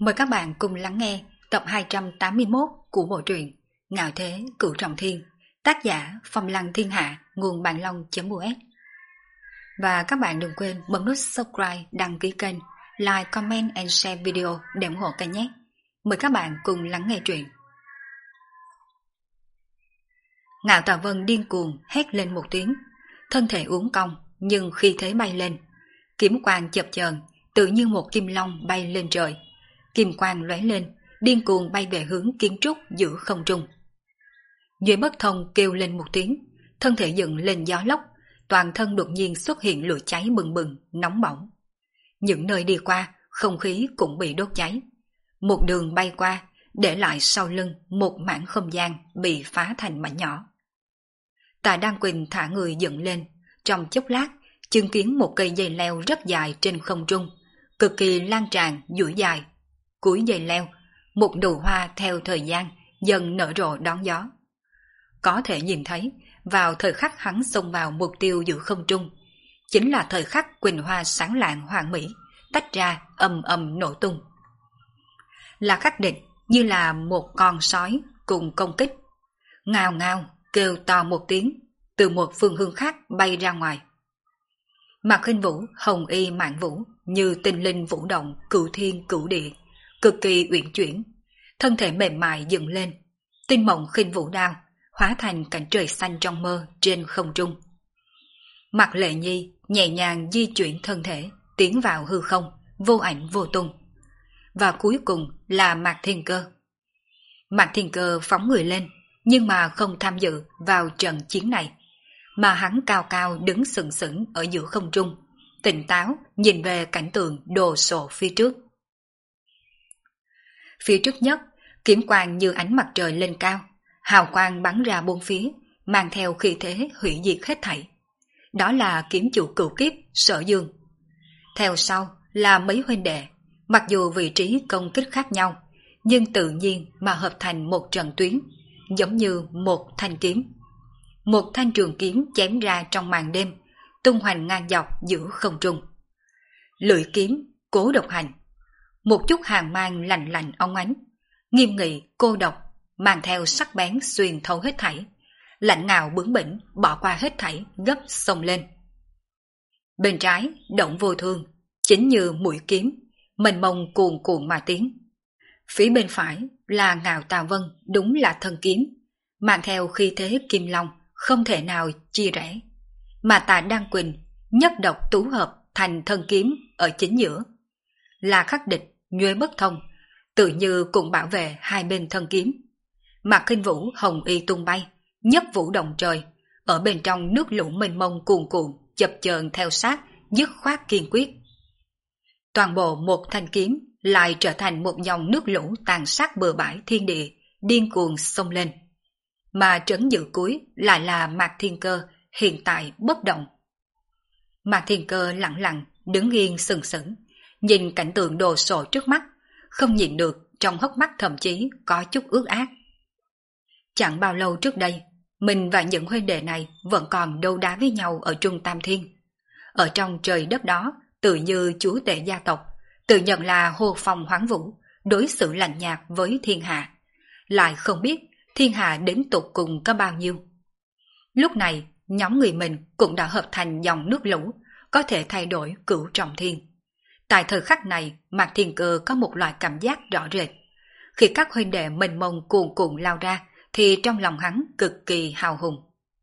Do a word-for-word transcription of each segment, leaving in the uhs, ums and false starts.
Mời các bạn cùng lắng nghe tập hai trăm tám mươi mốt của bộ truyện Ngạo Thế Cửu Trọng Thiên, tác giả Phong Lăng Thiên Hạ, nguồn Bàn Long.us. Và các bạn đừng quên bấm nút subscribe, đăng ký kênh, like, comment and share video để ủng hộ kênh nhé. Mời các bạn cùng lắng nghe truyện. Ngạo Tà Vân điên cuồng hét lên một tiếng, thân thể uốn cong nhưng khi thế bay lên, kiếm quang chập chờn, tự như một kim long bay lên trời. Kim quang lóe lên, điên cuồng bay về hướng kiến trúc giữa không trung. Duy Bất Thông kêu lên một tiếng, thân thể dựng lên gió lốc, toàn thân đột nhiên xuất hiện lửa cháy bừng bừng, nóng bỏng. Những nơi đi qua, không khí cũng bị đốt cháy. Một đường bay qua, để lại sau lưng một mảng không gian bị phá thành mảnh nhỏ. Tạ Đan Quỳnh thả người dựng lên, trong chốc lát, chứng kiến một cây dây leo rất dài trên không trung, cực kỳ lan tràn, duỗi dài. Cuối dây leo, một nụ hoa theo thời gian dần nở rộ đón gió. Có thể nhìn thấy, vào thời khắc hắn xông vào mục tiêu giữa không trung, chính là thời khắc quỳnh hoa sáng lạng hoàn mỹ, tách ra ầm ầm nổ tung. Là khắc địch như là một con sói cùng công kích. Ngao ngao kêu to một tiếng, từ một phương hướng khác bay ra ngoài. Mạc Khinh Vũ, hồng y mạn vũ, như tinh linh vũ động cửu thiên cửu địa, cực kỳ uyển chuyển, thân thể mềm mại dựng lên, tinh mộng khinh vũ đao hóa thành cảnh trời xanh trong mơ trên không trung. Mạc Lệ Nhi nhẹ nhàng di chuyển thân thể tiến vào hư không, vô ảnh vô tung. Và cuối cùng là Mạc Thiên Cơ. Mạc Thiên Cơ phóng người lên, nhưng mà không tham dự vào trận chiến này, mà hắn cao cao đứng sừng sững ở giữa không trung, tỉnh táo nhìn về cảnh tượng đồ sộ phía trước. Phía trước nhất, kiếm quang như ánh mặt trời lên cao, hào quang bắn ra bốn phía, mang theo khí thế hủy diệt hết thảy. Đó là kiếm chủ cửu kiếp Sở Dương. Theo sau là mấy huynh đệ, mặc dù vị trí công kích khác nhau, nhưng tự nhiên mà hợp thành một trận tuyến, giống như một thanh kiếm. Một thanh trường kiếm chém ra trong màn đêm, tung hoành ngang dọc giữa không trung. Lưỡi kiếm Cố Độc Hành, một chút hàn mang lạnh lạnh óng ánh, nghiêm nghị cô độc, mang theo sắc bén xuyên thấu hết thảy, lạnh ngạo bướng bỉnh bỏ qua hết thảy gấp xông lên. Bên trái Động Vô Thương, chính như mũi kiếm, mênh mông cuồn cuộn mà tiến. Phía bên phải là Ngạo Tà Vân, đúng là thân kiếm, mang theo khí thế kim long, không thể nào chia rẽ. Mà Tạ Đan Quỳnh nhất độc tú hợp thành thân kiếm ở chính giữa. Là khắc địch, Nhuế Bất Thông, tự như cùng bảo vệ hai bên thân kiếm. Mạc Khinh Vũ hồng y tung bay, nhất vũ động trời, ở bên trong nước lũ mênh mông cuồn cuộn, chập chờn theo sát, dứt khoát kiên quyết. Toàn bộ một thanh kiếm lại trở thành một dòng nước lũ tàn sát bừa bãi thiên địa, điên cuồng xông lên. Mà trấn giữ cuối lại là Mạc Thiên Cơ, hiện tại bất động. Mạc Thiên Cơ lặng lặng đứng yên sừng sững, nhìn cảnh tượng đồ sộ trước mắt, không nhìn được, trong hốc mắt thậm chí có chút ước ác. Chẳng bao lâu trước đây, mình và những huynh đệ này vẫn còn đấu đá với nhau ở Trung Tam Thiên. Ở trong trời đất đó, tự như chúa tể gia tộc, tự nhận là Hồ Phong Hoáng Vũ, đối xử lạnh nhạt với thiên hạ, lại không biết thiên hạ đến tột cùng có bao nhiêu. Lúc này, nhóm người mình cũng đã hợp thành dòng nước lũ, có thể thay đổi cửu trọng thiên. Tại thời khắc này, Mạc Thiên Cơ có một loại cảm giác rõ rệt. Khi các huynh đệ mênh mông cuồn cuộn lao ra, thì trong lòng hắn cực kỳ hào hùng.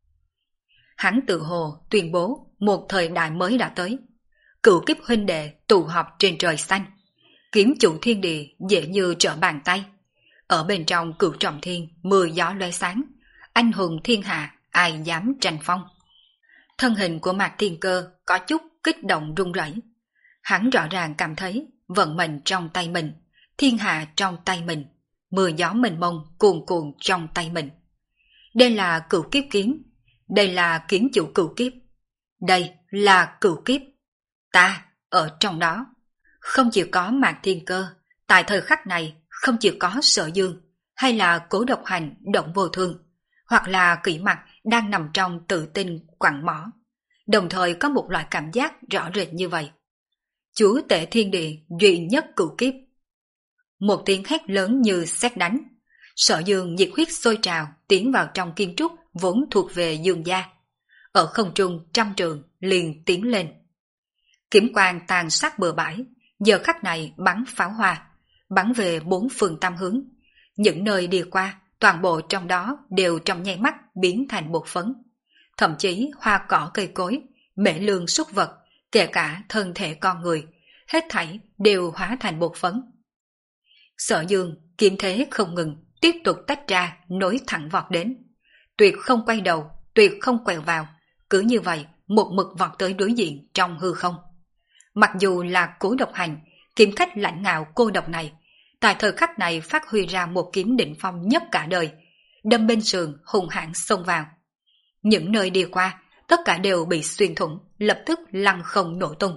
Hắn tự hồ tuyên bố một thời đại mới đã tới. Cửu kiếp huynh đệ tụ họp trên trời xanh. Kiếm chủ thiên địa dễ như trở bàn tay. Ở bên trong cửu trọng thiên, mưa gió lóe sáng. Anh hùng thiên hạ, ai dám tranh phong. Thân hình của Mạc Thiên Cơ có chút kích động run rẩy. Hắn rõ ràng cảm thấy vận mệnh trong tay mình, thiên hạ trong tay mình, mưa gió mênh mông cuồn cuộn trong tay mình. Đây là cửu kiếp kiếm, đây là kiếm chủ cửu kiếp, đây là cửu kiếp. Ta ở trong đó, không chỉ có Mạc Thiên Cơ, tại thời khắc này không chỉ có Sở Dương, hay là Cố Độc Hành, Động Vô Thương, hoặc là Kỷ Mặc đang nằm trong tự tin quặng mỏ, đồng thời có một loại cảm giác rõ rệt như vậy. Chúa tể thiên địa duy nhất cửu kiếp. Một tiếng hét lớn như sét đánh. Sở Dương nhiệt huyết sôi trào tiến vào trong kim trúc vốn thuộc về Dương gia. Ở không trung trăm trường liền tiến lên. Kiếm quang tàn sát bừa bãi, giờ khắc này bắn pháo hoa, bắn về bốn phương tam hướng. Những nơi đi qua, toàn bộ trong đó đều trong nháy mắt biến thành bột phấn. Thậm chí hoa cỏ cây cối, mễ lương súc vật, kể cả thân thể con người, hết thảy đều hóa thành bột phấn. Sở Dương kiếm thế không ngừng, tiếp tục tách ra, nối thẳng vọt đến. Tuyệt không quay đầu, tuyệt không quẹo vào, cứ như vậy một mực vọt tới đối diện trong hư không. Mặc dù là Cố Độc Hành, kiếm khách lãnh ngạo cô độc này, tại thời khắc này phát huy ra một kiếm đỉnh phong nhất cả đời, đâm bên sườn hùng hãn xông vào. Những nơi đi qua, tất cả đều bị xuyên thủng, lập tức lăn không nổ tung.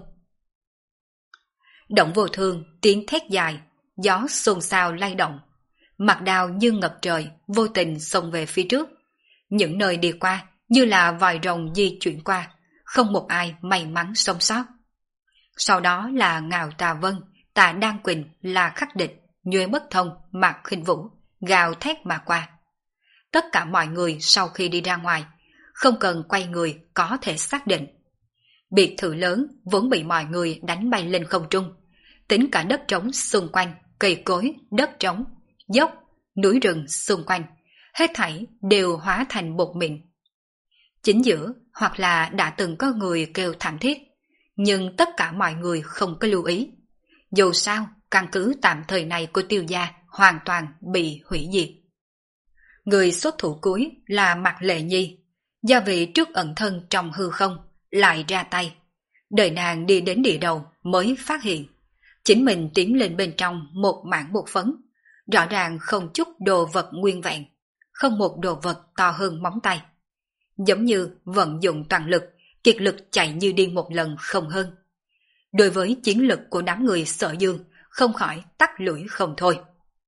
Động Vô Thương tiếng thét dài, gió xôn xao lay động, mặt đao như ngập trời, vô tình xông về phía trước. Những nơi đi qua như là vòi rồng di chuyển qua, không một ai may mắn sống sót. Sau đó là Ngạo Tà Vân, Tạ Đan Quỳnh là Khắc Địch, Nhuế Bất Thông, Mạc Khinh Vũ, gào thét mà qua. Tất cả mọi người sau khi đi ra ngoài, không cần quay người có thể xác định. Biệt thự lớn vốn bị mọi người đánh bay lên không trung, tính cả đất trống xung quanh, cây cối, đất trống, dốc, núi rừng xung quanh, hết thảy đều hóa thành bột mịn. Chính giữa hoặc là đã từng có người kêu thảm thiết, nhưng tất cả mọi người không có lưu ý. Dù sao, căn cứ tạm thời này của Tiêu gia hoàn toàn bị hủy diệt. Người xuất thủ cuối là Mạc Lệ Nhi, do vị trước ẩn thân trong hư không, lại ra tay. Đợi nàng đi đến địa đầu mới phát hiện, chính mình tiến lên bên trong một mảng bột phấn, rõ ràng không chút đồ vật nguyên vẹn, không một đồ vật to hơn móng tay. Giống như vận dụng toàn lực, kiệt lực chạy như điên một lần không hơn. Đối với chiến lực của đám người Sở Dương, không khỏi tắt lưỡi không thôi.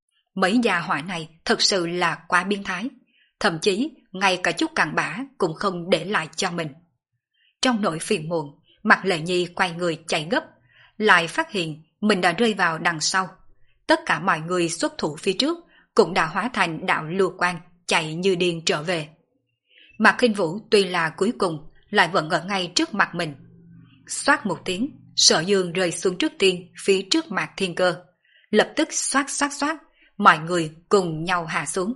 Mấy gia hỏa này thật sự là quá biến thái, thậm chí ngay cả chút cặn bã cũng không để lại cho mình. Trong nỗi phiền muộn, Mạc Lệ Nhi quay người chạy gấp, lại phát hiện mình đã rơi vào đằng sau. Tất cả mọi người xuất thủ phía trước cũng đã hóa thành đạo lưu quang chạy như điên trở về. Mạc Khinh Vũ tuy là cuối cùng lại vẫn ở ngay trước mặt mình. Xoát một tiếng, Sở Dương rơi xuống trước tiên phía trước Mạc Thiên Cơ, lập tức xoát xoát xoát, mọi người cùng nhau hạ xuống.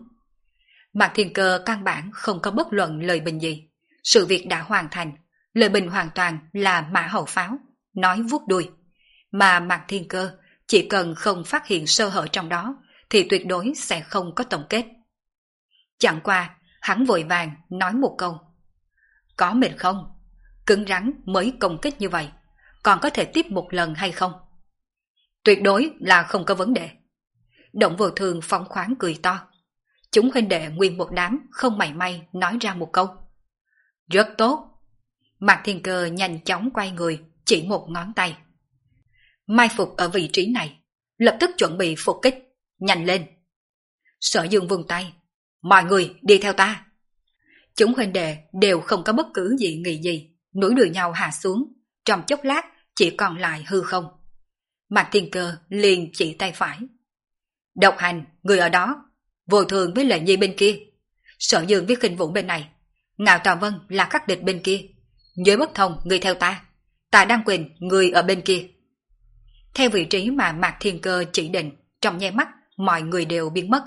Mạc Thiên Cơ căn bản không có bất luận lời bình gì, sự việc đã hoàn thành, lời bình hoàn toàn là mã hậu pháo, nói vuốt đuôi. Mà Mạc Thiên Cơ chỉ cần không phát hiện sơ hở trong đó thì tuyệt đối sẽ không có tổng kết. Chẳng qua, hắn vội vàng nói một câu: có mệt không? Cứng rắn mới công kích như vậy, còn có thể tiếp một lần hay không? Tuyệt đối là không có vấn đề. Động Vô Thương phóng khoáng cười to. Chúng huynh đệ nguyên một đám không mảy may nói ra một câu: rất tốt. Mạc Thiên Cơ nhanh chóng quay người, chỉ một ngón tay. Mai phục ở vị trí này, lập tức chuẩn bị phục kích, nhanh lên. Sở Dương vung tay: mọi người đi theo ta. Chúng huynh đệ đều không có bất cứ gì nghị gì, nối đuôi nhau hạ xuống, trong chốc lát chỉ còn lại hư không. Mạc Thiên Cơ liền chỉ tay phải: Độc Hành, người ở đó, Vô Thường với Lệ Nhi bên kia, Sở Dương với Khinh Vũ bên này, Ngạo Tà Vân là Khắc Địch bên kia, Nhuế Bất Thông người theo ta, Tạ Đan Quỳnh người ở bên kia. Theo vị trí mà Mạc Thiên Cơ chỉ định, trong nháy mắt mọi người đều biến mất.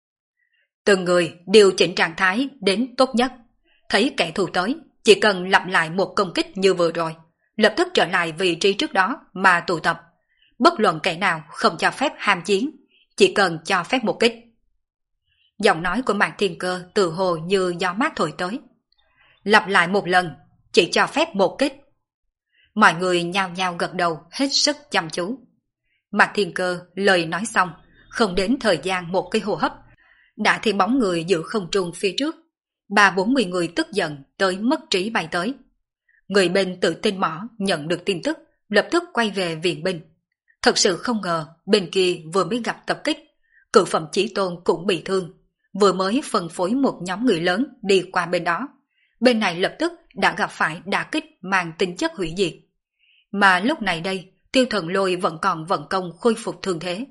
Từng người điều chỉnh trạng thái đến tốt nhất, thấy kẻ thù tới, chỉ cần lặp lại một công kích như vừa rồi, lập tức trở lại vị trí trước đó mà tụ tập. Bất luận kẻ nào không cho phép ham chiến, chỉ cần cho phép một kích. Giọng nói của Mạc Thiên Cơ từ hồ như gió mát thổi tới. Lặp lại một lần, chỉ cho phép một kích. Mọi người nhao nhao gật đầu hết sức chăm chú. Mạc Thiên Cơ lời nói xong, không đến thời gian một cái hô hấp, đã thấy bóng người giữa không trung phía trước. Ba bốn mươi người tức giận tới mất trí bay tới. Người bên tự tin mỏ nhận được tin tức, lập tức quay về viện binh. Thật sự không ngờ bên kia vừa mới gặp tập kích, cự phẩm Chí Tôn cũng bị thương, vừa mới phân phối một nhóm người lớn đi qua bên đó. Bên này lập tức đã gặp phải đả kích mang tính chất hủy diệt. Mà lúc này đây, Tiêu Thần Lôi vẫn còn vận công khôi phục thương thế.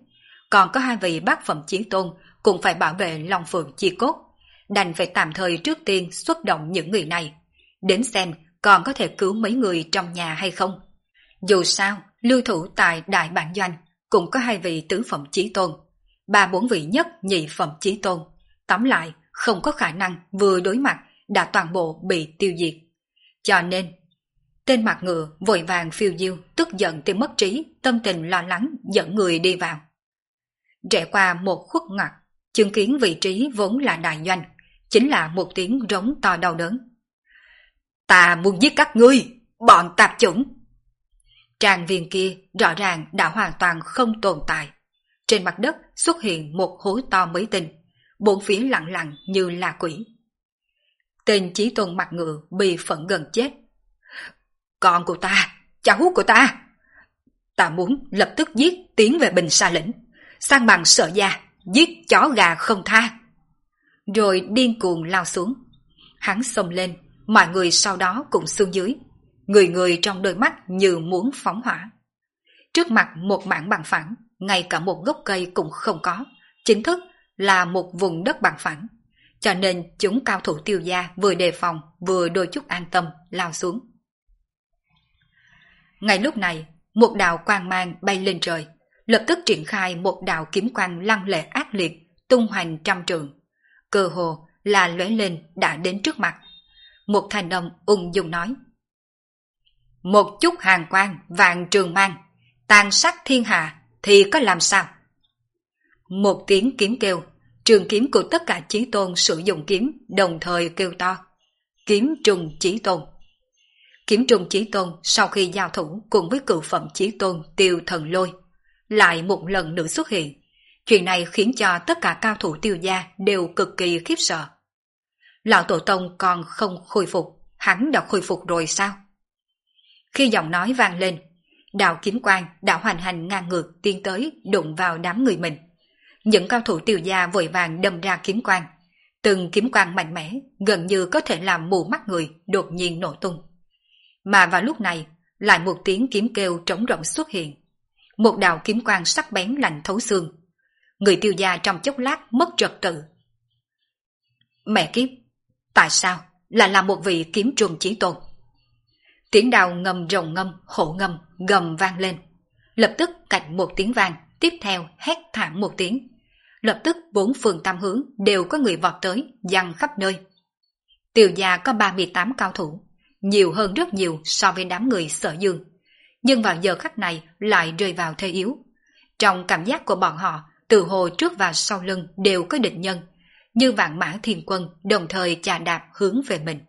còn có hai vị bát phẩm chí tôn cũng phải bảo vệ Long Phượng chi cốt, đành phải tạm thời trước tiên xuất động những người này, đến xem còn có thể cứu mấy người trong nhà hay không. Dù sao, lưu thủ tại Đại Bản Doanh cũng có hai vị tứ phẩm chí tôn, ba bốn vị nhất nhị phẩm chí tôn, tóm lại không có khả năng vừa đối mặt đã toàn bộ bị tiêu diệt. Cho nên, tên mặt ngựa vội vàng phiêu diêu, tức giận tới mất trí, tâm tình lo lắng dẫn người đi vào. Rẽ qua một khuất ngoặt, chứng kiến vị trí vốn là đại doanh, chính là một tiếng rống to đau đớn. Ta muốn giết các ngươi, bọn tạp chủng! Tràng viên kia rõ ràng đã hoàn toàn không tồn tại. Trên mặt đất xuất hiện một hố to mới tinh, bốn phía lặng lặng như là quỷ. Tên chí tôn mặt ngựa bị phẫn gần chết. Con của ta, cháu của ta! Ta muốn lập tức giết tiến về Bình Sa lĩnh, sang bằng Sở gia, giết chó gà không tha. Rồi điên cuồng lao xuống. Hắn xông lên, mọi người sau đó cũng xuống dưới. Người người trong đôi mắt như muốn phóng hỏa. Trước mặt một mảng bằng phẳng, ngay cả một gốc cây cũng không có, chính thức là một vùng đất bằng phẳng. Cho nên chúng cao thủ Tiêu gia vừa đề phòng vừa đôi chút an tâm lao xuống. Ngay lúc này, một đạo quang mang bay lên trời, lập tức triển khai một đạo kiếm quang lăng lệ ác liệt, tung hoành trăm trượng. Cơ hồ là lóe lên đã đến trước mặt. Một thanh âm ung dung nói: một chút hàn quang vạn trường mang, tàn sát thiên hạ thì có làm sao? Một tiếng kiếm kêu, trường kiếm của tất cả chí tôn sử dụng kiếm đồng thời kêu to: kiếm trùng chí tôn. Kiếm trùng chí tôn sau khi giao thủ cùng với cựu phẩm chí tôn Tiêu Thần Lôi lại một lần nữa xuất hiện. Chuyện này khiến cho tất cả cao thủ Tiêu gia đều cực kỳ khiếp sợ. Lão tổ tông còn không khôi phục, hắn đã khôi phục rồi sao? Khi giọng nói vang lên, đạo kiếm quang đã hoành hành ngang ngược tiến tới đụng vào đám người mình. Những cao thủ Tiêu gia vội vàng đâm ra kiếm quang. Từng kiếm quang mạnh mẽ, gần như có thể làm mù mắt người, đột nhiên nổ tung. Mà vào lúc này, lại một tiếng kiếm kêu trống rỗng xuất hiện. Một đạo kiếm quang sắc bén lạnh thấu xương. Người Tiêu gia trong chốc lát mất trật tự. Mẹ kiếp, tại sao lại là một vị kiếm trùng chí tôn? Tiếng đào ngầm rồng ngâm, hổ ngâm, gầm vang lên. Lập tức cạnh một tiếng vang, tiếp theo hét thảm một tiếng. Lập tức bốn phương tam hướng đều có người vọt tới, giăng khắp nơi. Tiêu gia có ba mươi tám cao thủ, nhiều hơn rất nhiều so với đám người Sở Dương. Nhưng vào giờ khắc này lại rơi vào thế yếu. Trong cảm giác của bọn họ, từ hồ trước và sau lưng đều có địch nhân, như vạn mã thiên quân đồng thời chà đạp hướng về mình.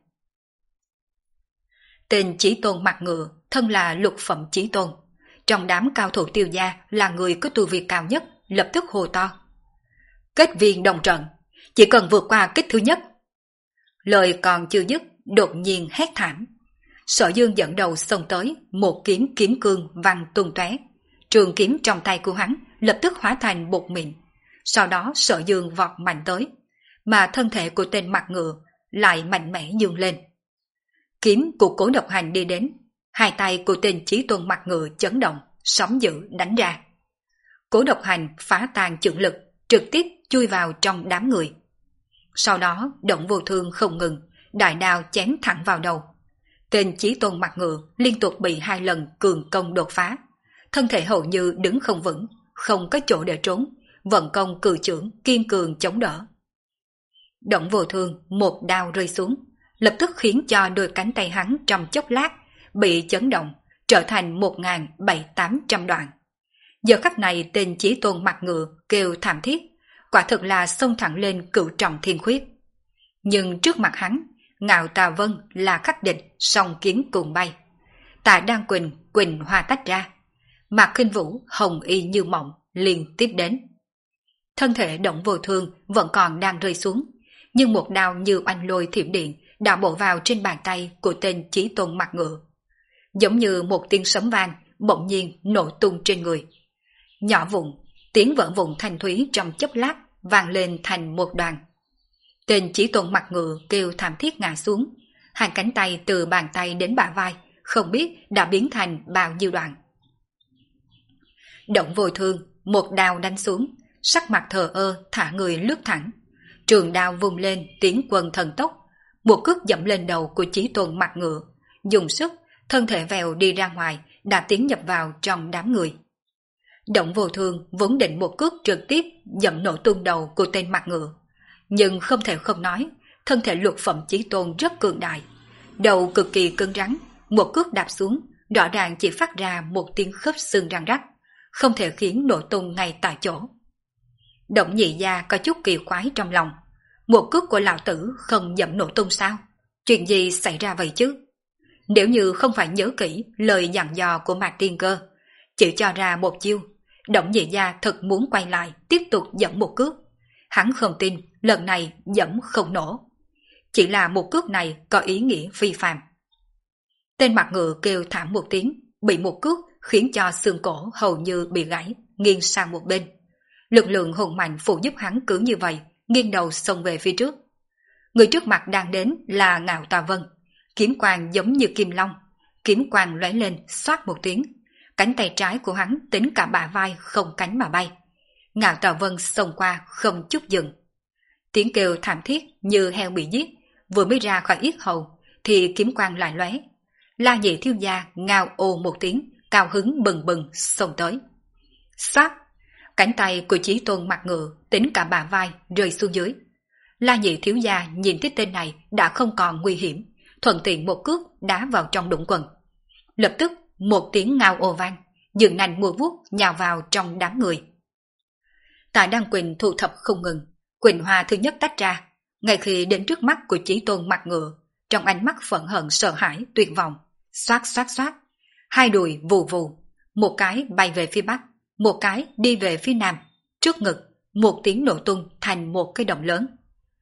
Tên chí tôn mặt ngựa, thân là lục phẩm chí tôn. Trong đám cao thủ Tiêu gia là người có tu vi cao nhất, lập tức hô to: kết viên đồng trận, chỉ cần vượt qua kích thứ nhất. Lời còn chưa dứt, đột nhiên hét thảm. Sở Dương dẫn đầu xông tới, một kiếm kiếm cương văng tung tóe. Trường kiếm trong tay của hắn lập tức hóa thành bột mịn. Sau đó Sở Dương vọt mạnh tới, mà thân thể của tên mặt ngựa lại mạnh mẽ dương lên. Kiếm của Cố Độc Hành đi đến, hai tay của tên chí tôn mặt ngựa chấn động, sóng dữ đánh ra. Cố Độc Hành phá tan chưởng lực, trực tiếp chui vào trong đám người. Sau đó Động Vô Thương không ngừng, đại đao chém thẳng vào đầu. Tên chí tôn mặt ngựa liên tục bị hai lần cường công đột phá, thân thể hầu như đứng không vững, không có chỗ để trốn, vận công cử chưởng kiên cường chống đỡ. Động Vô Thương một đao rơi xuống, lập tức khiến cho đôi cánh tay hắn trong chốc lát bị chấn động, trở thành một ngàn bảy tám trăm đoạn. Giờ khắc này tên chí tôn mặt ngựa kêu thảm thiết, quả thực là xông thẳng lên cửu trọng thiên khuyết. Nhưng trước mặt hắn, Ngạo Tà Vân là khắc địch, song kiếm cùng bay. Tạ Đan Quỳnh, Quỳnh hoa tách ra. Mạc Khinh Vũ, hồng y như mộng, liên tiếp đến. Thân thể Động Vô Thương vẫn còn đang rơi xuống, nhưng một đao như oanh lôi thiểm điện đã bổ vào trên bàn tay của tên chí tôn mặt ngựa. Giống như một tiếng sấm vang, bỗng nhiên nổ tung trên người. Nhỏ vụn, tiếng vỡ vụn thanh thúy trong chốc lát vang lên thành một đoàn. Tên chí tôn mặt ngựa kêu thảm thiết ngã xuống, hai cánh tay từ bàn tay đến bả vai không biết đã biến thành bao nhiêu đoạn. Động Vô Thương một đao đánh xuống, sắc mặt thờ ơ thả người lướt thẳng. Trường đao vung lên tiến quân thần tốc, một cước dẫm lên đầu của Chí Tôn mặt ngựa, dùng sức, thân thể vèo đi ra ngoài, đã tiến nhập vào trong đám người. Động Vô Thương vốn định một cước trực tiếp dẫm nổ tung đầu của tên mặt ngựa, nhưng không thể không nói, thân thể lục phẩm Chí Tôn rất cường đại, đầu cực kỳ cứng rắn, một cước đạp xuống, rõ ràng chỉ phát ra một tiếng khớp xương răng rắc, không thể khiến nổ tung ngay tại chỗ. Động Nhị Gia có chút kỳ quái trong lòng, một cước của lão tử không dẫm nổ tung sao? Chuyện gì xảy ra vậy chứ? Nếu như không phải nhớ kỹ lời dặn dò của Mạc Tiên Cơ, chỉ cho ra một chiêu, Động Nhị Gia thật muốn quay lại tiếp tục dẫm một cước. Hắn không tin lần này dẫm không nổ. Chỉ là một cước này có ý nghĩa phi phàm. Tên mặt ngựa kêu thảm một tiếng, bị một cước khiến cho xương cổ hầu như bị gãy, nghiêng sang một bên. Lực lượng hùng mạnh phụ giúp hắn cứ như vậy, nghiêng đầu xông về phía trước. Người trước mặt đang đến là Ngạo Tà Vân, kiếm quang giống như kim long, kiếm quang lóe lên xoát một tiếng, cánh tay trái của hắn tính cả bả vai không cánh mà bay. Ngạo Tà Vân xông qua không chút dừng. Tiếng kêu thảm thiết như heo bị giết, vừa mới ra khỏi yết hầu thì kiếm quang lại lóe. La Nhị thiếu gia ngao ồ một tiếng, cao hứng bừng bừng xông tới. Xoát, cánh tay của Chí Tôn mặt ngựa tính cả bả vai rơi xuống dưới. La Nhị thiếu gia nhìn thấy tên này đã không còn nguy hiểm, thuận tiện một cước đá vào trong đũng quần. Lập tức một tiếng ngao ồ vang, dường nành mùa vuốt nhào vào trong đám người. Tạ Đăng Quỳnh thu thập không ngừng, Quỳnh Hoa thứ nhất tách ra, ngay khi đến trước mắt của Chí Tôn mặt ngựa, trong ánh mắt phẫn hận sợ hãi tuyệt vọng, xoát xoát xoát, hai đùi vù vù, một cái bay về phía bắc, một cái đi về phía nam, trước ngực một tiếng nổ tung thành một cái động lớn.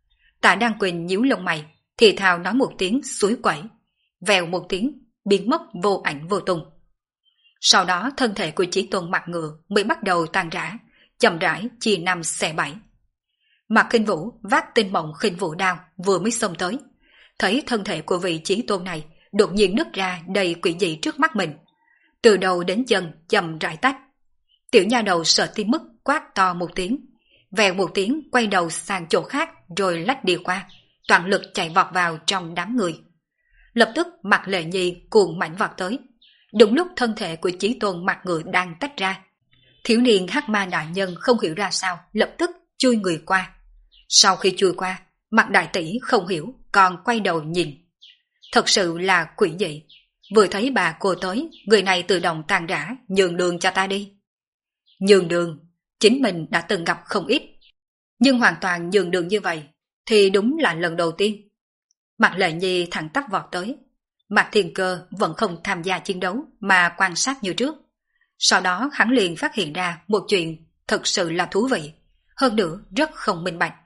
Tạ Đăng Quỳnh nhíu lông mày, thì thào nói một tiếng suối quẩy, vèo một tiếng biến mất vô ảnh vô tung. Sau đó thân thể của Chí Tôn mặt ngựa mới bắt đầu tan rã, chậm rãi chia năm xẻ bảy. Mạc Khinh Vũ vác Tinh Mộng Khinh Vũ đao vừa mới xông tới, thấy thân thể của vị Chí Tôn này đột nhiên nứt ra đầy quỷ dị trước mắt mình, từ đầu đến chân chậm rãi tách. Tiểu nha đầu sợ tới mức quát to một tiếng, vèo một tiếng quay đầu sang chỗ khác rồi lách đi qua, toàn lực chạy vọt vào trong đám người. Lập tức Mạc Lệ Nhi cuồng mãnh vọt tới, đúng lúc thân thể của Chí Tôn mặt ngựa đang tách ra. Thiếu niên hắc ma đại nhân không hiểu ra sao, lập tức chui người qua. Sau khi chui qua, Mạc đại tỷ không hiểu, còn quay đầu nhìn. Thật sự là quỷ dị. Vừa thấy bà cô tới, người này tự động tàn rã, nhường đường cho ta đi. Nhường đường, chính mình đã từng gặp không ít, nhưng hoàn toàn nhường đường như vậy thì đúng là lần đầu tiên. Mạc Lệ Nhi thẳng tắp vọt tới. Mạc Thiên Cơ vẫn không tham gia chiến đấu mà quan sát như trước. Sau đó hắn liền phát hiện ra một chuyện thật sự là thú vị, hơn nữa rất không minh bạch.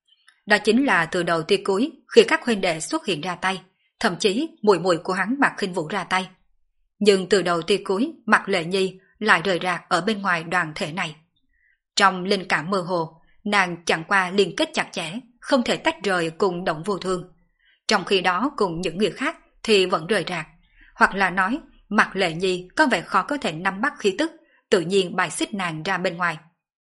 Đó chính là từ đầu tới cuối, khi các huynh đệ xuất hiện ra tay, thậm chí muội muội của hắn Mạc Khinh Vũ ra tay, nhưng từ đầu tới cuối Mạc Lệ Nhi lại rời rạc ở bên ngoài đoàn thể này. Trong linh cảm mơ hồ, nàng chẳng qua liên kết chặt chẽ, không thể tách rời cùng Động Vô Thương. Trong khi đó cùng những người khác thì vẫn rời rạc, hoặc là nói Mạc Lệ Nhi có vẻ khó có thể nắm bắt khí tức, tự nhiên bài xích nàng ra bên ngoài.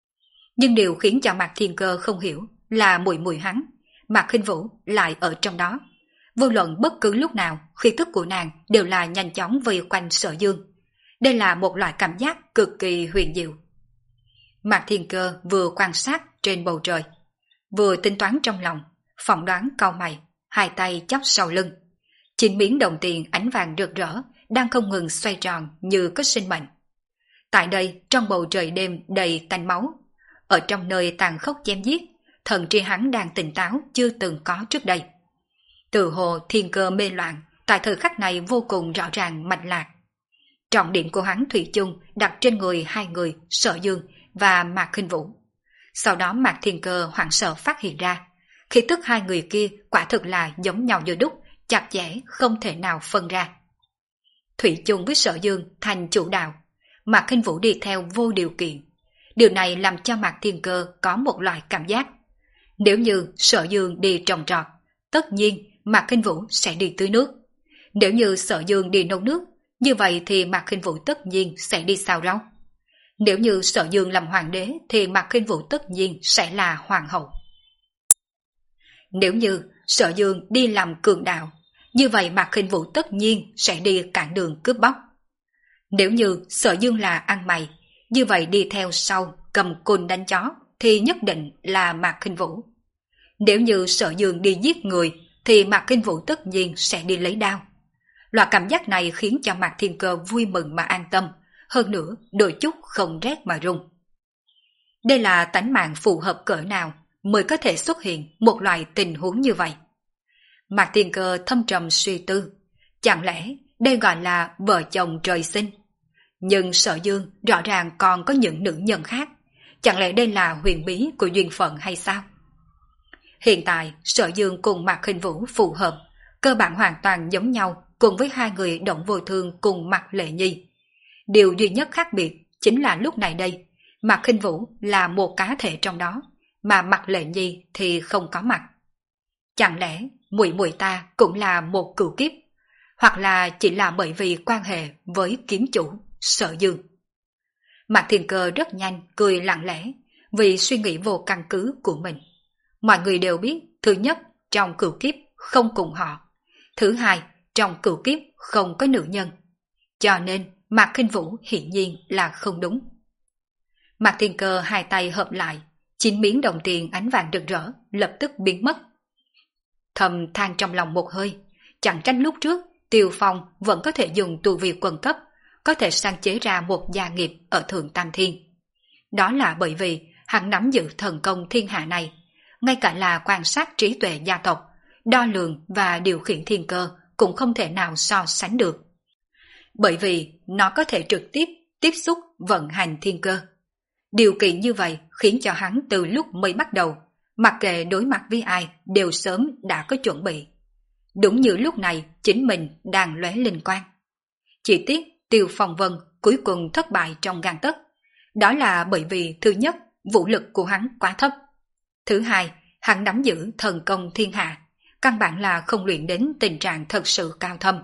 Nhưng điều khiến cho Mạc Thiên Cơ không hiểu là muội muội hắn, Mạc Khinh Vũ lại ở trong đó. Vô luận bất cứ lúc nào, khí tức của nàng đều là nhanh chóng vây quanh Sở Dương. Đây là một loại cảm giác cực kỳ huyền diệu. Mạc Thiên Cơ vừa quan sát trên bầu trời, vừa tính toán trong lòng, phỏng đoán cau mày, hai tay chắp sau lưng. Chín miếng đồng tiền ánh vàng rực rỡ đang không ngừng xoay tròn như có sinh mệnh. Tại đây, trong bầu trời đêm đầy tanh máu, ở trong nơi tàn khốc chém giết, thần trí hắn đang tỉnh táo chưa từng có trước đây. Từ hồ thiên cơ mê loạn, tại thời khắc này vô cùng rõ ràng mạch lạc. Trọng điểm của hắn thủy chung đặt trên người hai người Sở Dương và Mạc Khinh Vũ. Sau đó Mạc Thiên Cơ hoảng sợ phát hiện ra, khi tức hai người kia quả thực là giống nhau như đúc, chặt chẽ không thể nào phân ra. Thủy chung với Sở Dương thành chủ đạo, Mạc Khinh Vũ đi theo vô điều kiện. Điều này làm cho Mạc Thiên Cơ có một loại cảm giác. Nếu như Sở Dương đi trồng trọt, tất nhiên Mạc Khinh Vũ sẽ đi tưới nước. Nếu như Sở Dương đi nấu nước, như vậy thì Mạc Khinh Vũ tất nhiên sẽ đi xào rau. Nếu như Sở Dương làm hoàng đế thì Mạc Khinh Vũ tất nhiên sẽ là hoàng hậu. Nếu như Sở Dương đi làm cường đạo, như vậy Mạc Khinh Vũ tất nhiên sẽ đi cản đường cướp bóc. Nếu như Sở Dương là ăn mày, như vậy đi theo sau cầm côn đánh chó thì nhất định là Mạc Khinh Vũ. Nếu như Sở Dương đi giết người thì Mạc Khinh Vũ tất nhiên sẽ đi lấy đao. Loại cảm giác này khiến cho Mạc Thiên Cơ vui mừng mà an tâm, hơn nữa đôi chút không rét mà run. Đây là tánh mạng phù hợp cỡ nào mới có thể xuất hiện một loại tình huống như vậy. Mạc Thiên Cơ thâm trầm suy tư, chẳng lẽ đây gọi là vợ chồng trời sinh? Nhưng Sở Dương rõ ràng còn có những nữ nhân khác, chẳng lẽ đây là huyền bí của duyên phận hay sao? Hiện tại Sở Dương cùng Mạc Khinh Vũ phù hợp, cơ bản hoàn toàn giống nhau cùng với hai người Động Vô Thương cùng Mạc Lệ Nhi. Điều duy nhất khác biệt chính là lúc này đây, Mạc Khinh Vũ là một cá thể trong đó, mà Mạc Lệ Nhi thì không có mặt. Chẳng lẽ muội muội ta cũng là một cửu kiếp, hoặc là chỉ là bởi vì quan hệ với kiếm chủ Sở Dương? Mạc Thiên Cơ rất nhanh cười lặng lẽ vì suy nghĩ vô căn cứ của mình. Mọi người đều biết, thứ nhất, trong cửu kiếp không cùng họ. Thứ hai, trong cửu kiếp không có nữ nhân. Cho nên Mạc Khinh Vũ hiển nhiên là không đúng. Mạc Thiên Cơ hai tay hợp lại, chín miếng đồng tiền ánh vàng rực rỡ lập tức biến mất. Thầm than trong lòng một hơi, chẳng trách lúc trước Tiêu Phong vẫn có thể dùng tu vi quần cấp, có thể sáng chế ra một gia nghiệp ở Thượng Tam Thiên. Đó là bởi vì hắn nắm giữ thần công thiên hạ này, ngay cả là quan sát trí tuệ gia tộc, đo lường và điều khiển thiên cơ cũng không thể nào so sánh được. Bởi vì nó có thể trực tiếp tiếp xúc vận hành thiên cơ. Điều kiện như vậy khiến cho hắn từ lúc mới bắt đầu, mặc kệ đối mặt với ai đều sớm đã có chuẩn bị. Đúng như lúc này chính mình đang lóe linh quang. Chỉ tiếc Tiêu Phong Vân cuối cùng thất bại trong gang tấc. Đó là bởi vì thứ nhất, vũ lực của hắn quá thấp. Thứ hai, hắn nắm giữ thần công thiên hạ, căn bản là không luyện đến tình trạng thật sự cao thâm.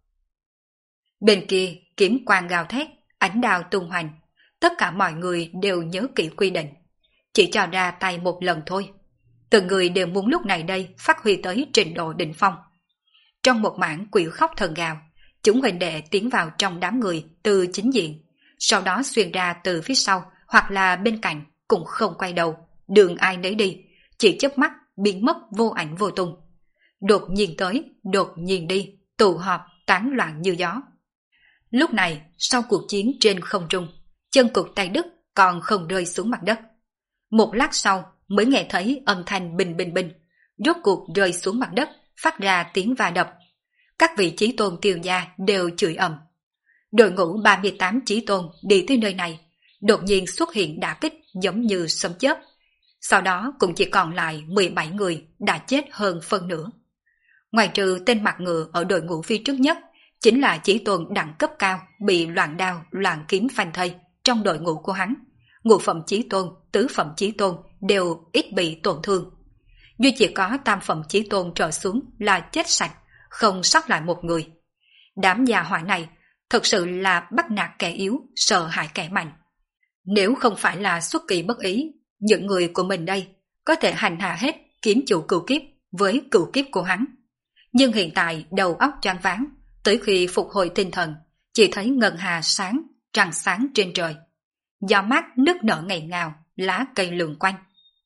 Bên kia, kiếm quang gào thét, ánh đao tung hoành. Tất cả mọi người đều nhớ kỹ quy định, chỉ cho ra tay một lần thôi. Từng người đều muốn lúc này đây phát huy tới trình độ đỉnh phong. Trong một mảng quỷ khóc thần gào, chúng huynh đệ tiến vào trong đám người từ chính diện, sau đó xuyên ra từ phía sau hoặc là bên cạnh, cũng không quay đầu, đường ai nấy đi, chỉ chớp mắt biến mất vô ảnh vô tung. Đột nhiên tới, đột nhiên đi, tụ họp tán loạn như gió. Lúc này, sau cuộc chiến trên không trung, chân cụt tay đứt còn không rơi xuống mặt đất. Một lát sau mới nghe thấy âm thanh bình bình bình, rốt cuộc rơi xuống mặt đất, phát ra tiếng va đập. Các vị chí tôn Tiêu gia đều chửi ầm. Đội ngũ ba mươi tám chí tôn đi tới nơi này, đột nhiên xuất hiện đả kích giống như sấm chớp. Sau đó cũng chỉ còn lại mười bảy người đã chết hơn phân nửa. Ngoài trừ tên mặt ngựa ở đội ngũ phía trước nhất, chính là chí tôn đẳng cấp cao bị loạn đao, loạn kiếm phanh thây trong đội ngũ của hắn. Ngũ phẩm chí tôn, tứ phẩm chí tôn đều ít bị tổn thương. Duy chỉ có tam phẩm chí tôn trở xuống là chết sạch, không sót lại một người. Đám già hỏa này thật sự là bắt nạt kẻ yếu, sợ hãi kẻ mạnh. Nếu không phải là xuất kỳ bất ý, những người của mình đây có thể hành hạ hết kiếm chủ cửu kiếp với cửu kiếp của hắn. Nhưng hiện tại đầu óc choáng váng, tới khi phục hồi tinh thần, chỉ thấy ngân hà sáng, trăng sáng trên trời. Gió mát nức nở ngày ngào, lá cây lượn quanh.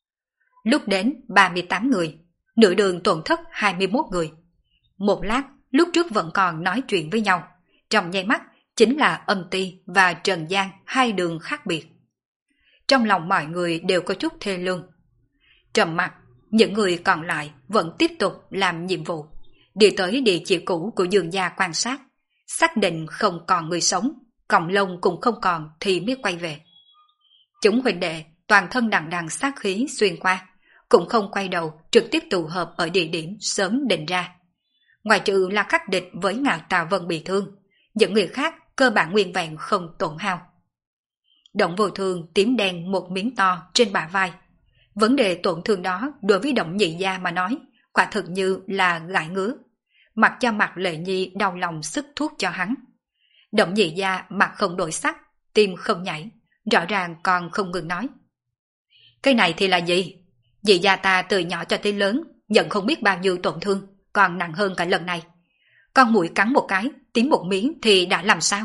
Lúc đến ba mươi tám người, nửa đường tổn thất hai mươi mốt người. Một lát, lúc trước vẫn còn nói chuyện với nhau, trong nháy mắt chính là Âm Ti và Trần Giang hai đường khác biệt. Trong lòng mọi người đều có chút thê lương. Trầm mặc, những người còn lại vẫn tiếp tục làm nhiệm vụ, đi tới địa chỉ cũ của Dương gia quan sát, xác định không còn người sống, cọng lông cũng không còn thì mới quay về. Chúng huynh đệ toàn thân đằng đằng sát khí xuyên qua, cũng không quay đầu, trực tiếp tụ hợp ở địa điểm sớm định ra. Ngoài trừ là khắc địch với Ngạo Tào Vân bị thương, những người khác cơ bản nguyên vẹn không tổn hao. Động Vô Thương tím đen một miếng to trên bả vai. Vấn đề tổn thương đó đối với Động Nhị gia mà nói, quả thực như là gãi ngứa. Mặc cho Mạc Lệ Nhi đau lòng sức thuốc cho hắn. Động Nhị gia mặt không đổi sắc, tim không nhảy, rõ ràng còn không ngừng nói. Cái này thì là gì? Dì gia ta từ nhỏ cho tới lớn, nhận không biết bao nhiêu tổn thương, còn nặng hơn cả lần này. Con muội cắn một cái, tím một miếng thì đã làm sao?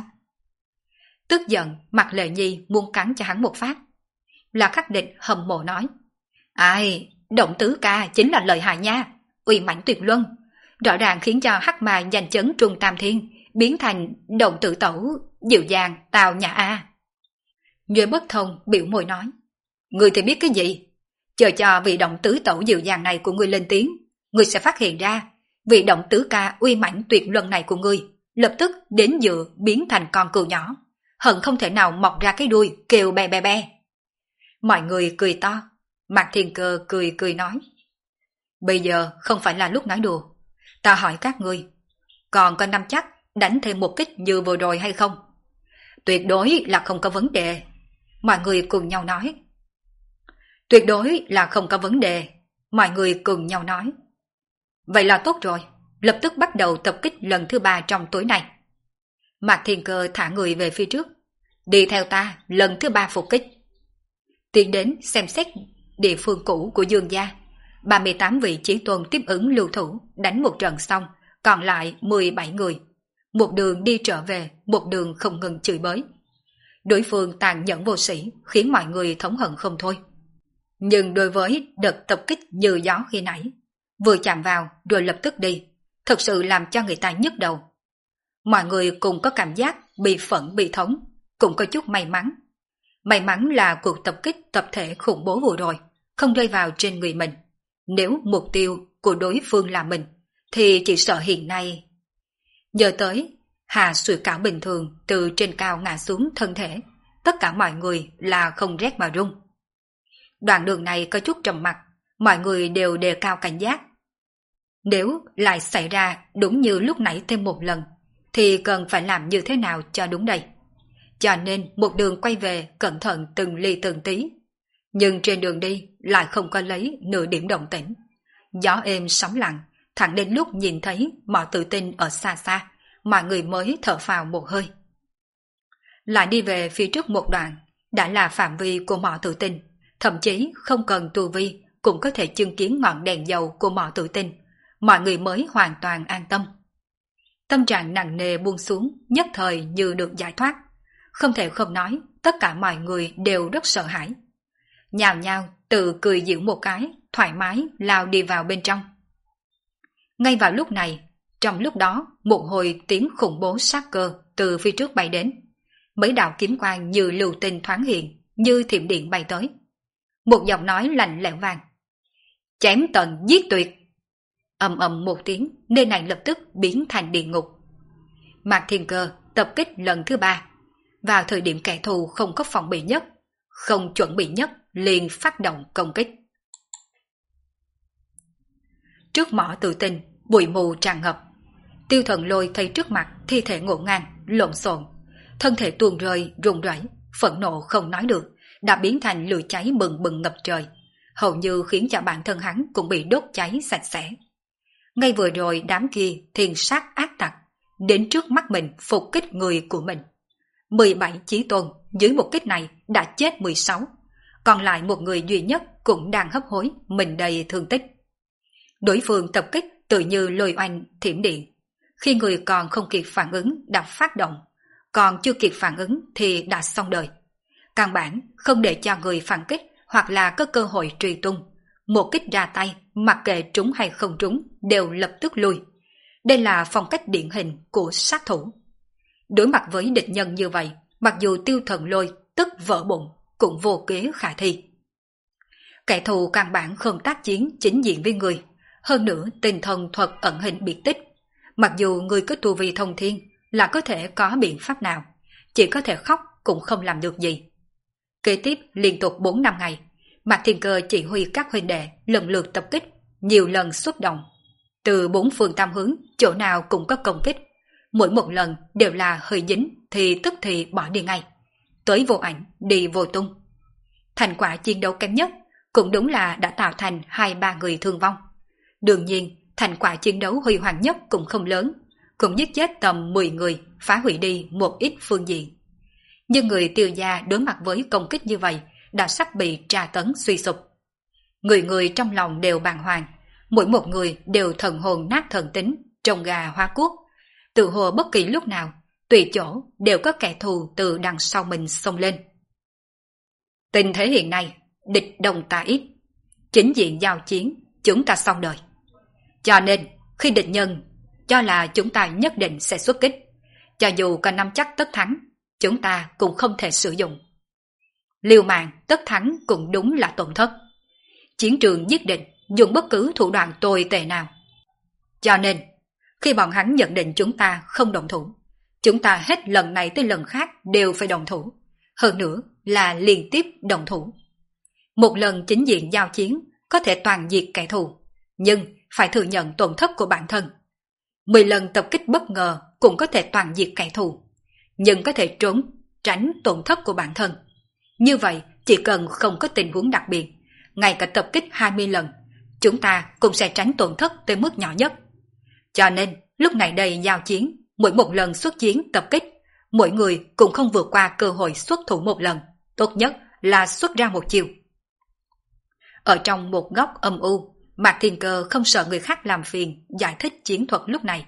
Tức giận, mặt Lệ Nhi muốn cắn cho hắn một phát. La Khắc Địch hầm mộ nói. Ai, động tứ ca chính là lợi hại nha, uy mãnh tuyệt luân. Rõ ràng khiến cho hắc mà giành chấn Trung Tam Thiên, biến thành động tử tẩu, dịu dàng, tào nhã a. Nhuệ Bất Thông biểu môi nói. Ngươi thì biết cái gì? Chờ cho vị động tứ tẩu dịu dàng này của ngươi lên tiếng, ngươi sẽ phát hiện ra, vị động tứ ca uy mãnh tuyệt luân này của ngươi, lập tức đến dựa biến thành con cừu nhỏ, hận không thể nào mọc ra cái đuôi kêu bè bè bè. Mọi người cười to, Mạc Thiên Cơ cười cười nói. Bây giờ không phải là lúc nói đùa, ta hỏi các ngươi, còn có nắm chắc đánh thêm một kích như vừa rồi hay không? Tuyệt đối là không có vấn đề. Mọi người cùng nhau nói. Tuyệt đối là không có vấn đề. Mọi người cùng nhau nói. Vậy là tốt rồi, lập tức bắt đầu tập kích lần thứ ba trong tối nay. Mạc Thiên Cơ thả người về phía trước. Đi theo ta lần thứ ba phục kích. Tiến đến xem xét địa phương cũ của Dương gia. ba mươi tám vị chí tôn tiếp ứng lưu thủ, đánh một trận xong, còn lại mười bảy người. Một đường đi trở về, một đường không ngừng chửi bới. Đối phương tàn nhẫn vô sĩ, khiến mọi người thống hận không thôi. Nhưng đối với đợt tập kích như gió khi nãy, vừa chạm vào rồi lập tức đi, thật sự làm cho người ta nhức đầu. Mọi người cùng có cảm giác bị phẫn bị thống, cũng có chút may mắn. May mắn là cuộc tập kích tập thể khủng bố vừa rồi không rơi vào trên người mình. Nếu mục tiêu của đối phương là mình, thì chỉ sợ hiện nay... Giờ tới, Hà sủi cảo bình thường từ trên cao ngã xuống thân thể, tất cả mọi người là không rét mà run. Đoạn đường này có chút trầm mặc, mọi người đều đề cao cảnh giác. Nếu lại xảy ra đúng như lúc nãy thêm một lần, thì cần phải làm như thế nào cho đúng đây? Cho nên một đường quay về cẩn thận từng ly từng tí. Nhưng trên đường đi lại không có lấy nửa điểm động tĩnh. Gió êm sóng lặng, thẳng đến lúc nhìn thấy Mộ Tử Tinh ở xa xa, mọi người mới thở phào một hơi. Lại đi về phía trước một đoạn, đã là phạm vi của Mộ Tử Tinh, thậm chí không cần tu vi cũng có thể chứng kiến ngọn đèn dầu của Mộ Tử Tinh, mọi người mới hoàn toàn an tâm. Tâm trạng nặng nề buông xuống, nhất thời như được giải thoát. Không thể không nói, tất cả mọi người đều rất sợ hãi. Nhào nhào tự cười giễu một cái, thoải mái lao đi vào bên trong. Ngay vào lúc này, trong lúc đó, một hồi tiếng khủng bố sát cơ từ phía trước bay đến. Mấy đạo kiếm quang như lưu tinh thoáng hiện, như thiểm điện bay tới. Một giọng nói lạnh lẽo vang. Chém tận giết tuyệt. Ầm ầm một tiếng, nơi này lập tức biến thành địa ngục. Mạc Thiên Cơ tập kích lần thứ ba. Vào thời điểm kẻ thù không có phòng bị nhất, không chuẩn bị nhất, liền phát động công kích. Trước Mộ Tử Tinh, bụi mù tràn ngập. Tiêu Thần Lôi thấy trước mặt thi thể ngổn ngang, lộn xộn, thân thể tuôn rơi, rung rẩy, phẫn nộ không nói được, đã biến thành lửa cháy bừng bừng ngập trời, hầu như khiến cho bản thân hắn cũng bị đốt cháy sạch sẽ. Ngay vừa rồi đám kia thiên sát ác tặc đến trước mắt mình phục kích người của mình. mười bảy chí tôn dưới một kích này đã chết mười sáu, còn lại một người duy nhất cũng đang hấp hối, mình đầy thương tích. Đối phương tập kích tự như lôi oanh thiểm điện, khi người còn không kịp phản ứng đã phát động, còn chưa kịp phản ứng thì đã xong đời. Căn bản không để cho người phản kích hoặc là có cơ hội truy tung, một kích ra tay mặc kệ trúng hay không trúng đều lập tức lui. Đây là phong cách điển hình của sát thủ. Đối mặt với địch nhân như vậy, mặc dù Tiêu Thần Lôi tức vỡ bụng cũng vô kế khả thi. Kẻ thù căn bản không tác chiến chính diện với người, hơn nữa tinh thần thuật ẩn hình biệt tích. Mặc dù người có tu vi thông thiên là có thể có biện pháp nào, chỉ có thể khóc cũng không làm được gì. Kế tiếp liên tục bốn năm ngày, Mạc Thiên Cơ chỉ huy các huynh đệ lần lượt tập kích, nhiều lần xuất động. Từ bốn phương tam hướng, chỗ nào cũng có công kích. Mỗi một lần đều là hơi dính thì tức thì bỏ đi ngay. Tới vô ảnh, đi vô tung. Thành quả chiến đấu kém nhất cũng đúng là đã tạo thành hai ba người thương vong. Đương nhiên, thành quả chiến đấu huy hoàng nhất cũng không lớn, cũng giết chết tầm mười người, phá hủy đi một ít phương diện. Nhưng người Tiêu gia đối mặt với công kích như vậy đã sắp bị tra tấn suy sụp. Người người trong lòng đều bàng hoàng, mỗi một người đều thần hồn nát thần tính, trông gà hóa cuốc. Tự hồ bất kỳ lúc nào, tùy chỗ đều có kẻ thù từ đằng sau mình xông lên. Tình thế hiện nay, địch đồng ta ít, chính diện giao chiến, chúng ta xong đời. Cho nên, khi địch nhân cho là chúng ta nhất định sẽ xuất kích, cho dù có nắm chắc tất thắng, chúng ta cũng không thể sử dụng. Liều mạng tất thắng cũng đúng là tổn thất. Chiến trường giết địch dùng bất cứ thủ đoạn tồi tệ nào. Cho nên, khi bọn hắn nhận định chúng ta không động thủ, chúng ta hết lần này tới lần khác đều phải động thủ. Hơn nữa là liên tiếp động thủ. Một lần chính diện giao chiến có thể toàn diệt kẻ thù, nhưng phải thừa nhận tổn thất của bản thân. Mười lần tập kích bất ngờ cũng có thể toàn diệt kẻ thù, nhưng có thể trốn, tránh tổn thất của bản thân. Như vậy, chỉ cần không có tình huống đặc biệt, ngay cả tập kích hai mươi lần, chúng ta cũng sẽ tránh tổn thất tới mức nhỏ nhất. Cho nên, lúc này đây giao chiến, mỗi một lần xuất chiến tập kích, mỗi người cũng không vượt qua cơ hội xuất thủ một lần, tốt nhất là xuất ra một chiều. Ở trong một góc âm u, Mạc Thiên Cơ không sợ người khác làm phiền giải thích chiến thuật lúc này.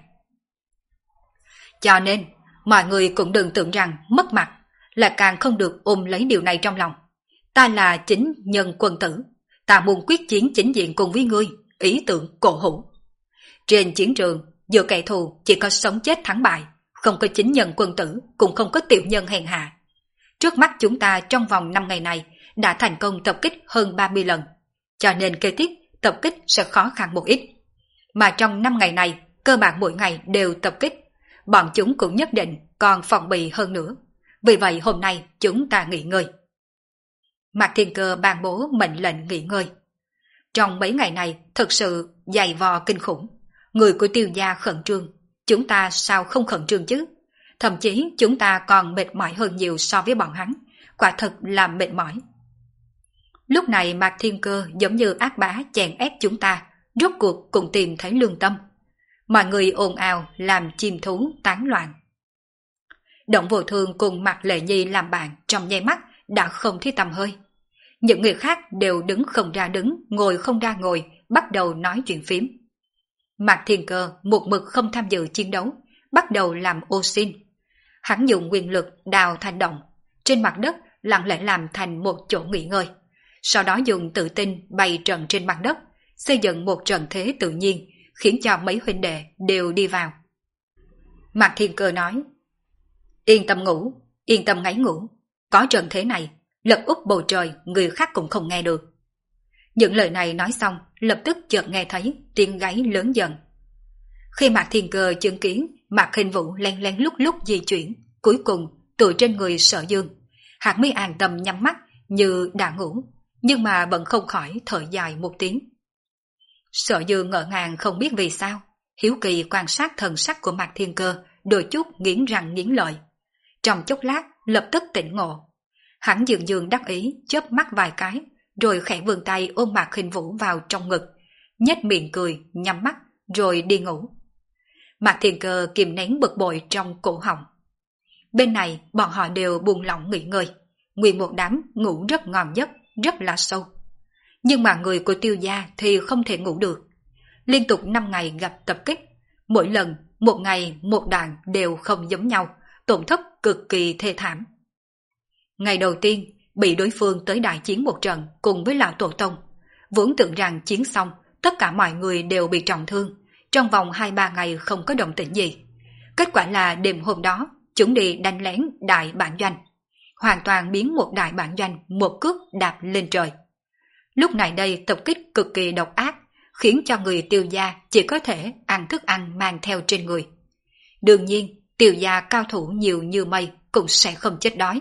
Cho nên, mọi người cũng đừng tưởng rằng mất mặt, là càng không được ôm lấy điều này trong lòng. Ta là chính nhân quân tử, ta muốn quyết chiến chính diện cùng với ngươi, ý tưởng cổ hủ. Trên chiến trường, giữa kẻ thù chỉ có sống chết thắng bại, không có chính nhân quân tử, cũng không có tiểu nhân hèn hạ. Trước mắt chúng ta trong vòng năm ngày này đã thành công tập kích hơn ba mươi lần, cho nên kế tiếp tập kích sẽ khó khăn một ít. Mà trong năm ngày này, cơ bản mỗi ngày đều tập kích, bọn chúng cũng nhất định còn phòng bị hơn nữa. Vì vậy hôm nay chúng ta nghỉ ngơi. Mạc Thiên Cơ ban bố mệnh lệnh nghỉ ngơi. Trong mấy ngày này thực sự dày vò kinh khủng. Người của Tiêu gia khẩn trương, chúng ta sao không khẩn trương chứ? Thậm chí chúng ta còn mệt mỏi hơn nhiều so với bọn hắn, quả thực là mệt mỏi. Lúc này Mạc Thiên Cơ giống như ác bá chèn ép chúng ta, rốt cuộc cũng tìm thấy lương tâm. Mọi người ồn ào làm chim thú tán loạn. Động Vô Thương cùng Mạc Lệ Nhi làm bạn trong nháy mắt đã không thấy tăm hơi. Những người khác đều đứng không ra đứng, ngồi không ra ngồi, bắt đầu nói chuyện phím. Mạc Thiên Cơ một mực không tham dự chiến đấu, bắt đầu làm ô xin. Hắn dùng nguyên lực đào thành động, trên mặt đất lặng lẽ làm thành một chỗ nghỉ ngơi. Sau đó dùng tự tin bày trận trên mặt đất, xây dựng một trận thế tự nhiên, khiến cho mấy huynh đệ đều đi vào. Mạc Thiên Cơ nói, yên tâm ngủ, yên tâm ngáy ngủ, có trận thế này, lật úp bầu trời người khác cũng không nghe được. Những lời này nói xong, lập tức chợt nghe thấy tiếng gáy lớn dần. Khi Mạc Thiên Cơ chứng kiến Mạc Khinh Vũ len lén lúc lúc di chuyển, cuối cùng tựa trên người Sở Dương, hắn mới an tâm nhắm mắt như đã ngủ, nhưng mà vẫn không khỏi thở dài một tiếng. Sở Dương ngỡ ngàng không biết vì sao, hiếu kỳ quan sát thần sắc của Mạc Thiên Cơ, đôi chút nghiến răng nghiến lợi. Trong chốc lát lập tức tỉnh ngộ. Hắn dường dường đắc ý chớp mắt vài cái, rồi khẽ vươn tay ôm Mạc Khinh Vũ vào trong ngực, nhếch miệng cười, nhắm mắt, rồi đi ngủ. Mạc Thiên Cơ kìm nén bực bội trong cổ họng. Bên này bọn họ đều buông lỏng nghỉ ngơi, nguyên một đám ngủ rất ngon giấc, rất là sâu. Nhưng mà người của Tiêu gia thì không thể ngủ được. Liên tục năm ngày gặp tập kích, mỗi lần một ngày một đàn đều không giống nhau, tổn thất cực kỳ thê thảm. Ngày đầu tiên bị đối phương tới đại chiến một trận cùng với lão tổ tông, vốn tưởng rằng chiến xong tất cả mọi người đều bị trọng thương, trong vòng hai ba ngày không có động tĩnh gì. Kết quả là đêm hôm đó chúng đi đánh lén đại bản doanh, hoàn toàn biến một đại bản doanh một cước đạp lên trời. Lúc này đây tập kích cực kỳ độc ác, khiến cho người Tiêu gia chỉ có thể ăn thức ăn mang theo trên người. Đương nhiên, Tiêu gia cao thủ nhiều như mây cũng sẽ không chết đói.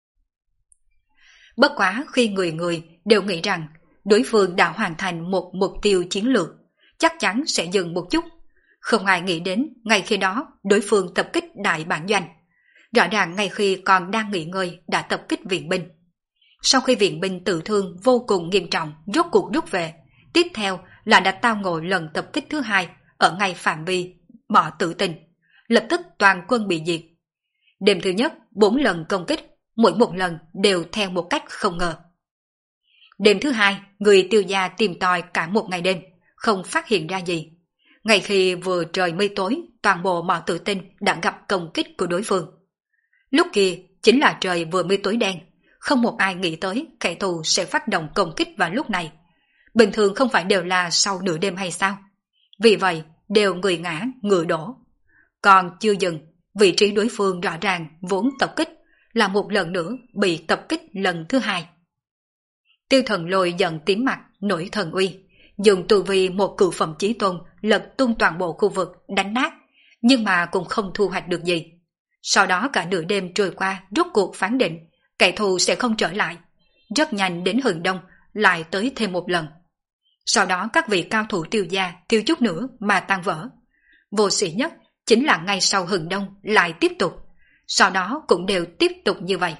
Bất quá khi người người đều nghĩ rằng đối phương đã hoàn thành một mục tiêu chiến lược, chắc chắn sẽ dừng một chút. Không ai nghĩ đến ngay khi đó đối phương tập kích đại bản doanh. Rõ ràng ngay khi còn đang nghỉ ngơi đã tập kích viện binh. Sau khi viện binh tự thương vô cùng nghiêm trọng rốt cuộc rút về, tiếp theo là đã tao ngộ lần tập kích thứ hai ở ngay phạm vi mỏ Tử Tình, lập tức toàn quân bị diệt. Đêm thứ nhất bốn lần công kích, mỗi một lần đều theo một cách không ngờ. Đêm thứ hai, người Tiêu gia tìm tòi cả một ngày đêm, không phát hiện ra gì. Ngay khi vừa trời mây tối, toàn bộ mỏ tự tin đã gặp công kích của đối phương. Lúc kia chính là trời vừa mới tối đen, không một ai nghĩ tới kẻ thù sẽ phát động công kích vào lúc này. Bình thường không phải đều là sau nửa đêm hay sao? Vì vậy, đều người ngã, ngựa đổ. Còn chưa dừng, vị trí đối phương rõ ràng vốn tập kích, là một lần nữa bị tập kích lần thứ hai. Tiêu Thần Lôi giận tím mặt, nổi thần uy, dùng tu vi một cửu phẩm chí tôn lật tung toàn bộ khu vực đánh nát, nhưng mà cũng không thu hoạch được gì. Sau đó cả nửa đêm trôi qua, rốt cuộc phán định kẻ thù sẽ không trở lại. Rất nhanh đến hừng đông lại tới thêm một lần. Sau đó các vị cao thủ Tiêu gia thiếu chút nữa mà tan vỡ. Vô sĩ nhất chính là ngay sau hừng đông lại tiếp tục, sau đó cũng đều tiếp tục như vậy.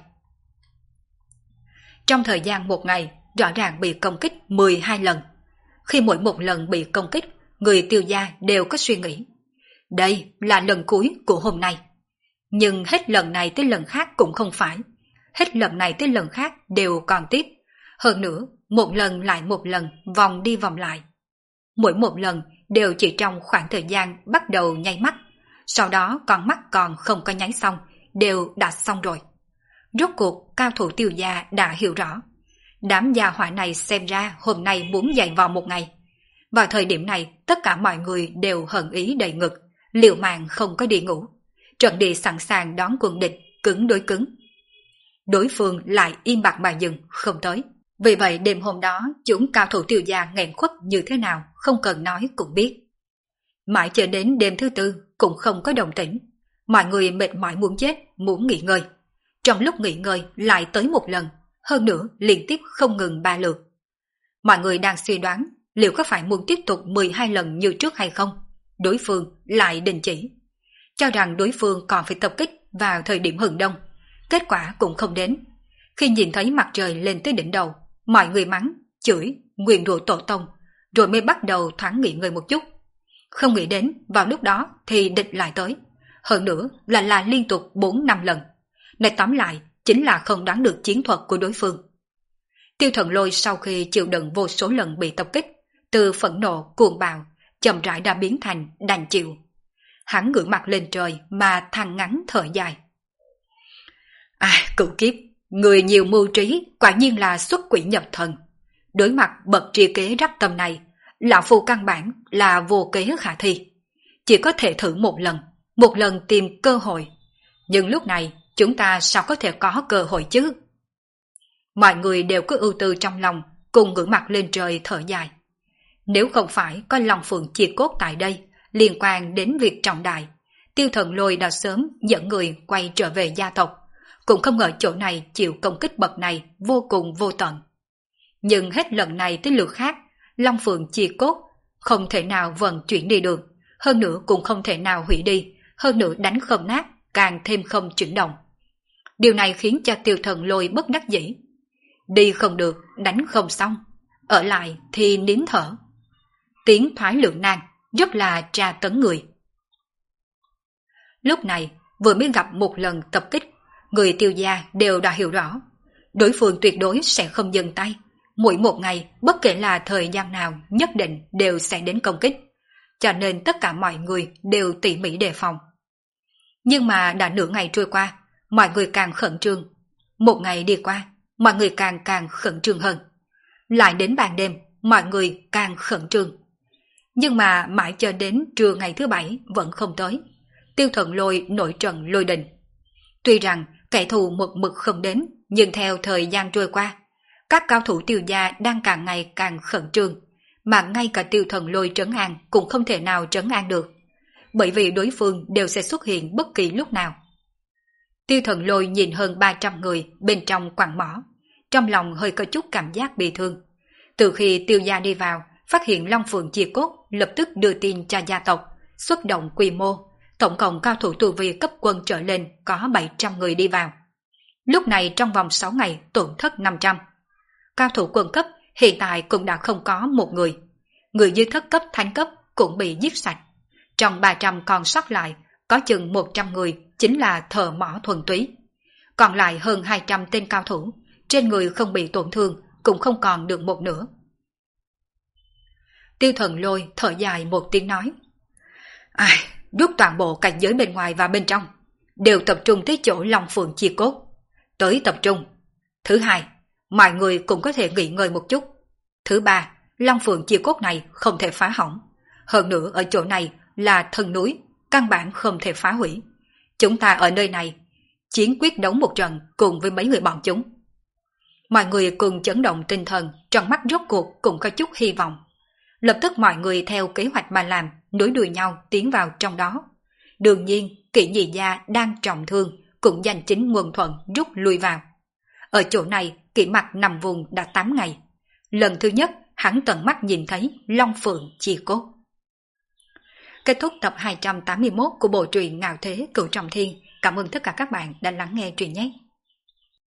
Trong thời gian một ngày, rõ ràng bị công kích mười hai lần. Khi mỗi một lần bị công kích, người Tiêu gia đều có suy nghĩ. Đây là lần cuối của hôm nay. Nhưng hết lần này tới lần khác cũng không phải. Hết lần này tới lần khác đều còn tiếp. Hơn nữa, một lần lại một lần vòng đi vòng lại. Mỗi một lần đều chỉ trong khoảng thời gian bắt đầu nháy mắt. Sau đó con mắt còn không có nháy xong, đều đã xong rồi. Rốt cuộc cao thủ Tiêu gia đã hiểu rõ. Đám gia hỏa này xem ra hôm nay muốn dày vò một ngày. Vào thời điểm này, tất cả mọi người đều hận ý đầy ngực, liều mạng không có đi ngủ. Trận địa sẵn sàng đón quân địch, cứng đối cứng. Đối phương lại im bặt mà dừng, không tới. Vì vậy đêm hôm đó, chúng cao thủ Tiêu gia nghẹn khuất như thế nào, không cần nói cũng biết. Mãi cho đến đêm thứ tư, cũng không có đồng tĩnh. Mọi người mệt mỏi muốn chết, muốn nghỉ ngơi. Trong lúc nghỉ ngơi lại tới một lần, hơn nữa liên tiếp không ngừng ba lượt. Mọi người đang suy đoán liệu có phải muốn tiếp tục mười hai lần như trước hay không. Đối phương lại đình chỉ, cho rằng đối phương còn phải tập kích vào thời điểm hừng đông. Kết quả cũng không đến. Khi nhìn thấy mặt trời lên tới đỉnh đầu, mọi người mắng, chửi, nguyền rủa tổ tông, rồi mới bắt đầu thoáng nghỉ ngơi một chút. Không nghĩ đến vào lúc đó thì địch lại tới, hơn nữa là là liên tục bốn năm lần. Nói tóm lại chính là không đoán được chiến thuật của đối phương. Tiêu Thần Lôi sau khi chịu đựng vô số lần bị tập kích, từ phẫn nộ cuồng bạo chậm rãi đã biến thành đành chịu. Hắn ngửa mặt lên trời mà than ngắn thở dài. À, cửu kiếp, người nhiều mưu trí, quả nhiên là xuất quỷ nhập thần. Đối mặt bậc tri kế rắc tâm này, lão phu căn bản là vô kế khả thi. Chỉ có thể thử một lần, một lần tìm cơ hội. Nhưng lúc này chúng ta sao có thể có cơ hội chứ? Mọi người đều có ưu tư trong lòng, cùng ngửa mặt lên trời thở dài. Nếu không phải có Long Phượng chia cốt tại đây, liên quan đến việc trọng đại, Tiêu Thần Lôi đã sớm dẫn người quay trở về gia tộc, cũng không ngờ chỗ này chịu công kích bậc này vô cùng vô tận. Nhưng hết lần này tới lượt khác, Long Phượng chia cốt không thể nào vận chuyển đi được, hơn nữa cũng không thể nào hủy đi, hơn nữa đánh không nát, càng thêm không chuyển động. Điều này khiến cho Tiêu Thần Lôi bất đắc dĩ. Đi không được, đánh không xong, ở lại thì nín thở. Tiếng thoái lượng nan rất là tra tấn người. Lúc này vừa mới gặp một lần tập kích, người Tiêu gia đều đã hiểu rõ, đối phương tuyệt đối sẽ không dừng tay. Mỗi một ngày, bất kể là thời gian nào, nhất định đều sẽ đến công kích, cho nên tất cả mọi người đều tỉ mỉ đề phòng. Nhưng mà đã nửa ngày trôi qua, mọi người càng khẩn trương. Một ngày đi qua, mọi người càng càng khẩn trương hơn. Lại đến ban đêm, mọi người càng khẩn trương. Nhưng mà mãi cho đến trưa ngày thứ bảy vẫn không tới. Tiêu Thần Lôi nổi trận lôi đình. Tuy rằng kẻ thù một mực không đến, nhưng theo thời gian trôi qua, các cao thủ Tiêu gia đang càng ngày càng khẩn trương, mà ngay cả Tiêu Thần Lôi trấn an cũng không thể nào trấn an được, bởi vì đối phương đều sẽ xuất hiện bất kỳ lúc nào. Tiêu Thần Lôi nhìn hơn ba trăm người bên trong quặng mỏ, trong lòng hơi có chút cảm giác bị thương. Từ khi Tiêu gia đi vào, phát hiện Long Phượng chia cốt, lập tức đưa tin cho gia tộc, xuất động quy mô, tổng cộng cao thủ tu vi cấp quân trở lên có bảy trăm người đi vào. Lúc này trong vòng sáu ngày tổn thất năm trăm. Cao thủ quân cấp hiện tại cũng đã không có một người. Người dưới thất cấp thánh cấp cũng bị giết sạch. Trong ba trăm còn sót lại, có chừng một trăm người chính là thợ mỏ thuần túy. còn lại hơn hai trăm tên cao thủ, trên người không bị tổn thương, cũng không còn được một nửa. Tiêu Thần Lôi thở dài một tiếng nói, ai, rút toàn bộ cảnh giới bên ngoài và bên trong, đều tập trung tới chỗ Long Phượng Chi Cốt. Tới tập trung. Thứ hai, mọi người cũng có thể nghỉ ngơi một chút. Thứ ba, Long Phượng Chi Cốt này không thể phá hỏng. Hơn nữa ở chỗ này là thân núi, căn bản không thể phá hủy. Chúng ta ở nơi này, chiến quyết đấu một trận cùng với mấy người bọn chúng. Mọi người cùng chấn động tinh thần, trong mắt rốt cuộc cũng có chút hy vọng. Lập tức mọi người theo kế hoạch mà làm, nối đuôi nhau tiến vào trong đó. Đương nhiên, Kỷ Nhị Gia đang trọng thương, cũng giành chính Nguồn Thuận rút lui vào. Ở chỗ này, Kỷ Mặc nằm vùng đã tám ngày. Lần thứ nhất, hắn tận mắt nhìn thấy Long Phượng Chi Cốt. Kết thúc tập hai trăm tám mươi mốt của bộ truyện Ngạo Thế Cửu Trọng Thiên. Cảm ơn tất cả các bạn đã lắng nghe truyện nhé.